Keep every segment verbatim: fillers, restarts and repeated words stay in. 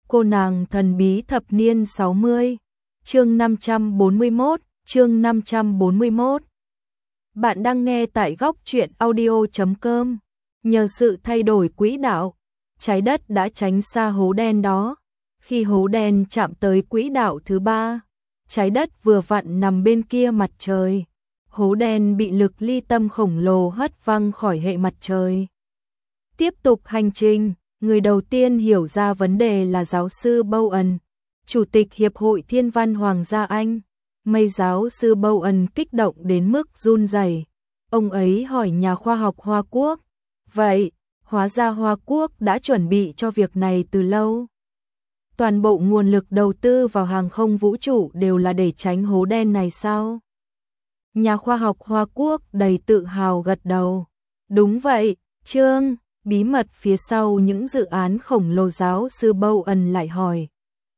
Cô nàng thần bí thập niên sáu mươi, chương năm trăm bốn mươi mốt, chương năm trăm bốn mươi mốt. Bạn đang nghe tại góc truyện audio chấm com. Nhờ sự thay đổi quỹ đạo, trái đất đã tránh xa hố đen đó. Khi hố đen chạm tới quỹ đạo thứ ba, trái đất vừa vặn nằm bên kia mặt trời. Hố đen bị lực ly tâm khổng lồ hất văng khỏi hệ mặt trời. Tiếp tục hành trình, người đầu tiên hiểu ra vấn đề là giáo sư Bowen, Chủ tịch Hiệp hội Thiên văn Hoàng gia Anh. Mây giáo sư Bowen kích động đến mức run rẩy. Ông ấy hỏi nhà khoa học Hoa Quốc, vậy, hóa ra Hoa Quốc đã chuẩn bị cho việc này từ lâu. Toàn bộ nguồn lực đầu tư vào hàng không vũ trụ đều là để tránh hố đen này sao? Nhà khoa học Hoa Quốc đầy tự hào gật đầu. Đúng vậy, Trương, bí mật phía sau những dự án khổng lồ giáo sư Bowen lại hỏi.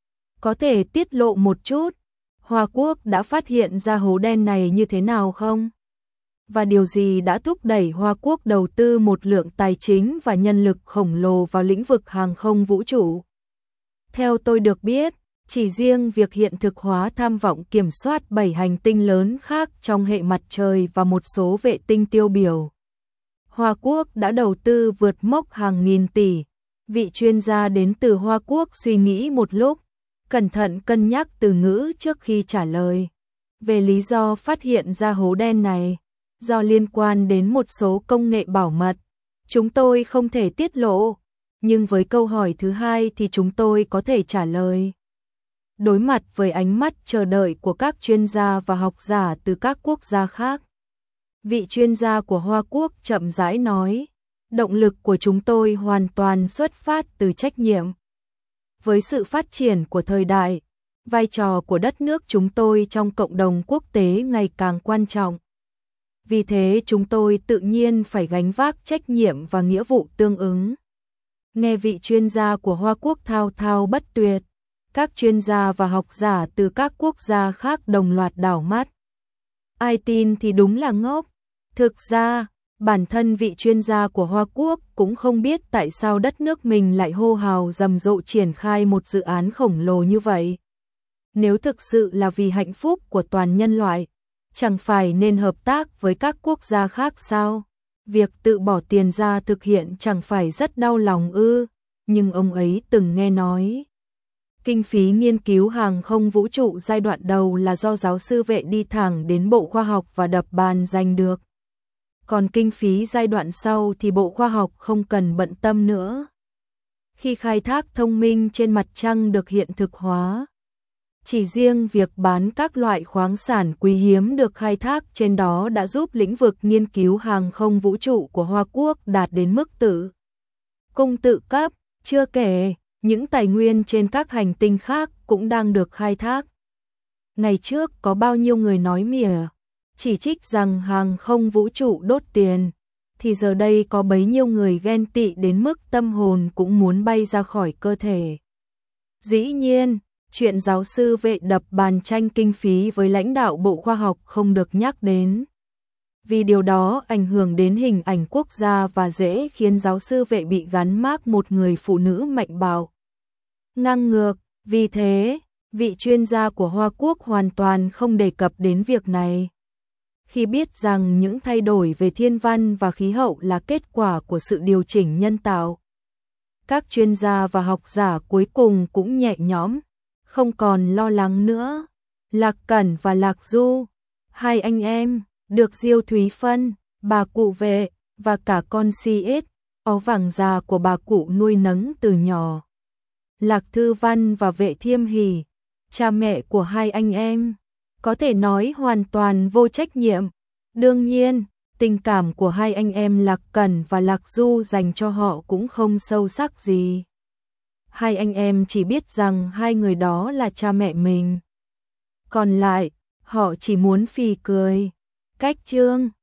Có thể tiết lộ một chút, Hoa Quốc đã phát hiện ra hố đen này như thế nào không? Và điều gì đã thúc đẩy Hoa Quốc đầu tư một lượng tài chính và nhân lực khổng lồ vào lĩnh vực hàng không vũ trụ? Theo tôi được biết, chỉ riêng việc hiện thực hóa tham vọng kiểm soát bảy hành tinh lớn khác trong hệ mặt trời và một số vệ tinh tiêu biểu, Hoa Quốc đã đầu tư vượt mốc hàng nghìn tỷ. Vị chuyên gia đến từ Hoa Quốc suy nghĩ một lúc, cẩn thận cân nhắc từ ngữ trước khi trả lời. Về lý do phát hiện ra hố đen này, do liên quan đến một số công nghệ bảo mật, chúng tôi không thể tiết lộ, nhưng với câu hỏi thứ hai thì chúng tôi có thể trả lời. Đối mặt với ánh mắt chờ đợi của các chuyên gia và học giả từ các quốc gia khác, vị chuyên gia của Hoa Quốc chậm rãi nói, động lực của chúng tôi hoàn toàn xuất phát từ trách nhiệm. Với sự phát triển của thời đại, vai trò của đất nước chúng tôi trong cộng đồng quốc tế ngày càng quan trọng. Vì thế chúng tôi tự nhiên phải gánh vác trách nhiệm và nghĩa vụ tương ứng. Nghe vị chuyên gia của Hoa Quốc thao thao bất tuyệt, các chuyên gia và học giả từ các quốc gia khác đồng loạt đảo mắt. Ai tin thì đúng là ngốc. Thực ra, bản thân vị chuyên gia của Hoa Quốc cũng không biết tại sao đất nước mình lại hô hào rầm rộ triển khai một dự án khổng lồ như vậy. Nếu thực sự là vì hạnh phúc của toàn nhân loại, chẳng phải nên hợp tác với các quốc gia khác sao? Việc tự bỏ tiền ra thực hiện chẳng phải rất đau lòng ư? Nhưng ông ấy từng nghe nói, kinh phí nghiên cứu hàng không vũ trụ giai đoạn đầu là do giáo sư Vệ đi thẳng đến Bộ Khoa học và Đập bàn giành được. Còn kinh phí giai đoạn sau thì Bộ Khoa học không cần bận tâm nữa. Khi khai thác thông minh trên mặt trăng được hiện thực hóa, chỉ riêng việc bán các loại khoáng sản quý hiếm được khai thác trên đó đã giúp lĩnh vực nghiên cứu hàng không vũ trụ của Hoa Quốc đạt đến mức tự cung tự cấp, chưa kể những tài nguyên trên các hành tinh khác cũng đang được khai thác. Ngày trước có bao nhiêu người nói mỉa, chỉ trích rằng hàng không vũ trụ đốt tiền, thì giờ đây có bấy nhiêu người ghen tị đến mức tâm hồn cũng muốn bay ra khỏi cơ thể. Dĩ nhiên, chuyện giáo sư Vệ đập bàn tranh kinh phí với lãnh đạo Bộ Khoa học không được nhắc đến, vì điều đó ảnh hưởng đến hình ảnh quốc gia và dễ khiến giáo sư Vệ bị gắn mác một người phụ nữ mạnh bạo, ngang ngược. Vì thế, vị chuyên gia của Hoa Quốc hoàn toàn không đề cập đến việc này. Khi biết rằng những thay đổi về thiên văn và khí hậu là kết quả của sự điều chỉnh nhân tạo, các chuyên gia và học giả cuối cùng cũng nhẹ nhõm, không còn lo lắng nữa. Lạc Cẩn và Lạc Du, hai anh em, được Diêu Thúy Phân, bà cụ Vệ và cả con si ết, áo vàng già của bà cụ nuôi nấng từ nhỏ. Lạc Thư Văn và Vệ Thiêm Hỷ, cha mẹ của hai anh em, có thể nói hoàn toàn vô trách nhiệm. Đương nhiên, tình cảm của hai anh em Lạc Cẩn và Lạc Du dành cho họ cũng không sâu sắc gì. Hai anh em chỉ biết rằng hai người đó là cha mẹ mình. Còn lại, họ chỉ muốn phì cười. Cách Trương,